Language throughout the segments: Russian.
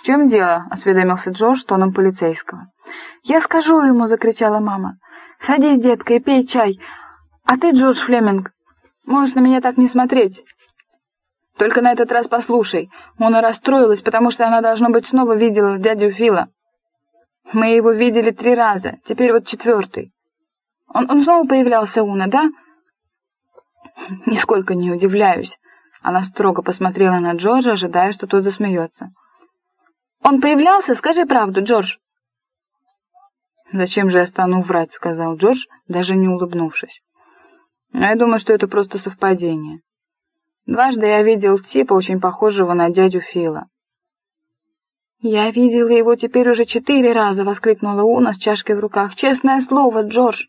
«В чем дело?» — осведомился Джордж тоном полицейского. «Я скажу ему!» — закричала мама. «Садись, детка, и пей чай. А ты, Джордж Флеминг, можешь на меня так не смотреть. Только на этот раз послушай. Мона расстроилась, потому что она, должно быть, снова видела дядю Фила. Мы его видели 3 раза, теперь вот 4-й. Он снова появлялся, Уна, да?» «Нисколько не удивляюсь». Она строго посмотрела на Джорджа, ожидая, что тот засмеется. «Он появлялся? Скажи правду, Джордж». «Зачем же я стану врать?» — сказал Джордж, даже не улыбнувшись. «Но я думаю, что это просто совпадение. Дважды я видел типа, очень похожего на дядю Фила». «Я видела его теперь уже 4 раза!» — воскликнула Уна с чашкой в руках. «Честное слово, Джордж!»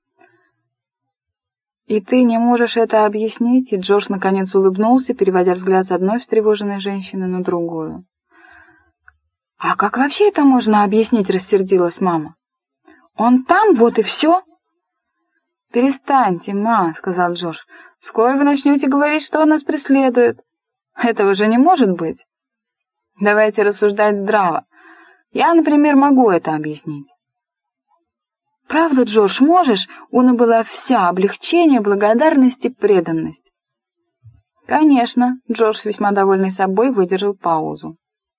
«И ты не можешь это объяснить?» И Джордж наконец улыбнулся, переводя взгляд с одной встревоженной женщины на другую. «А как вообще это можно объяснить?» — рассердилась мама. «Он там, вот и все!» «Перестаньте, ма», — сказал Джордж. «Скоро вы начнете говорить, что он нас преследует. Этого же не может быть. Давайте рассуждать здраво. Я, например, могу это объяснить». «Правда, Джордж, можешь?» Уна была вся облегчение, благодарность и преданность. «Конечно», — Джордж, весьма довольный собой, выдержал паузу.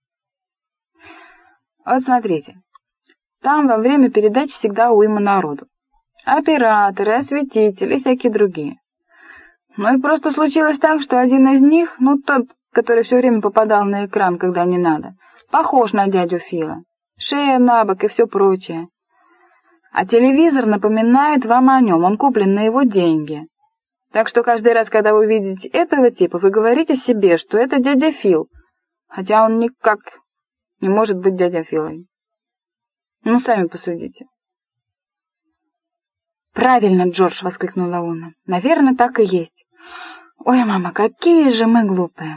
«Вот смотрите, там во время передач всегда уйма народу. Операторы, осветители и всякие другие. Ну и просто случилось так, что один из них, тот, который все время попадал на экран, когда не надо, похож на дядю Фила. Шея набок и все прочее. А телевизор напоминает вам о нем, он куплен на его деньги. Так что каждый раз, когда вы видите этого типа, вы говорите себе, что это дядя Фил, хотя он никак не может быть дядя Филой. Ну, сами посудите». «Правильно, Джордж!» — воскликнула Уна. «Наверное, так и есть. Ой, мама, какие же мы глупые!»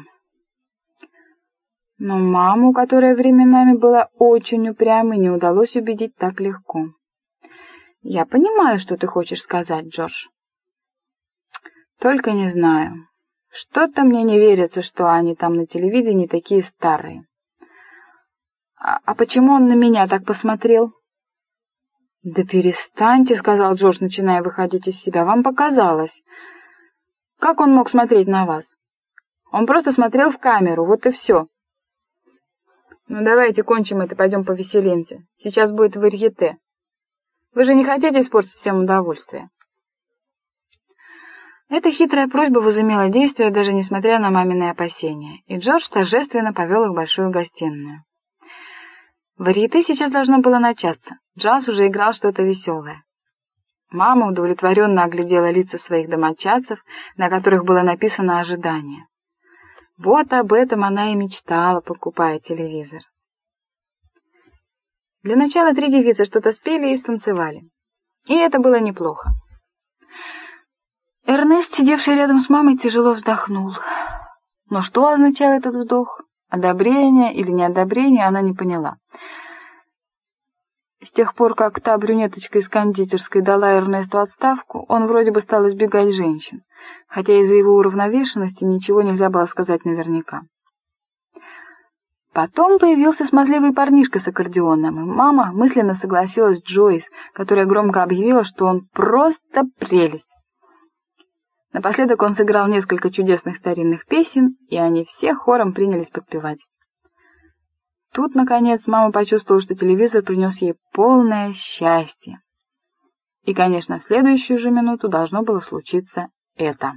Но маму, которая временами была очень упрямой, не удалось убедить так легко. «Я понимаю, что ты хочешь сказать, Джордж. Только не знаю. Что-то мне не верится, что они там на телевидении такие старые. А почему он на меня так посмотрел?» «Да перестаньте», — сказал Джордж, начиная выходить из себя. «Вам показалось. Как он мог смотреть на вас? Он просто смотрел в камеру, вот и все. Ну, давайте кончим это, пойдем повеселимся. Сейчас будет варьете. Вы же не хотите испортить всем удовольствие?» Эта хитрая просьба возымела действие, даже несмотря на мамины опасения, и Джордж торжественно повел их в большую гостиную. Варьете сейчас должно было начаться. Джаз уже играл что-то веселое. Мама удовлетворенно оглядела лица своих домочадцев, на которых было написано ожидание. Вот об этом она и мечтала, покупая телевизор. Для начала 3 девицы что-то спели и станцевали. И это было неплохо. Эрнест, сидевший рядом с мамой, тяжело вздохнул. Но что означал этот вздох? Одобрение или неодобрение, она не поняла. С тех пор, как та брюнеточка из кондитерской дала Эрнесту отставку, он вроде бы стал избегать женщин, хотя из-за его уравновешенности ничего нельзя было сказать наверняка. Потом появился смазливый парнишка с аккордеоном, и мама мысленно согласилась с Джойс, которая громко объявила, что он просто прелесть. Напоследок он сыграл несколько чудесных старинных песен, и они все хором принялись подпевать. Тут, наконец, мама почувствовала, что телевизор принес ей полное счастье. И, конечно, в следующую же минуту должно было случиться это.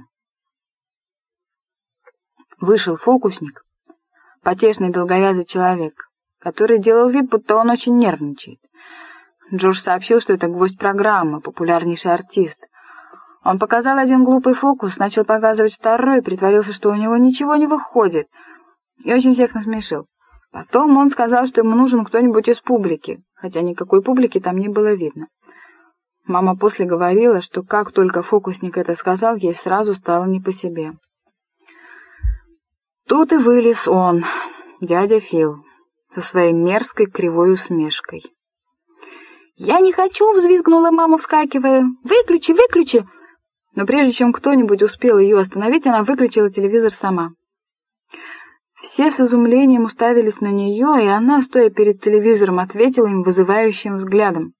Вышел фокусник, потешный долговязый человек, который делал вид, будто он очень нервничает. Джордж сообщил, что это гвоздь программы, популярнейший артист. Он показал один глупый фокус, начал показывать второй, притворился, что у него ничего не выходит, и очень всех насмешил. Потом он сказал, что ему нужен кто-нибудь из публики, хотя никакой публики там не было видно. Мама после говорила, что как только фокусник это сказал, ей сразу стало не по себе. Тут и вылез он, дядя Фил, со своей мерзкой кривой усмешкой. «Я не хочу!» — взвизгнула мама, вскакивая. «Выключи, выключи!» Но прежде чем кто-нибудь успел ее остановить, она выключила телевизор сама. Все с изумлением уставились на нее, и она, стоя перед телевизором, ответила им вызывающим взглядом.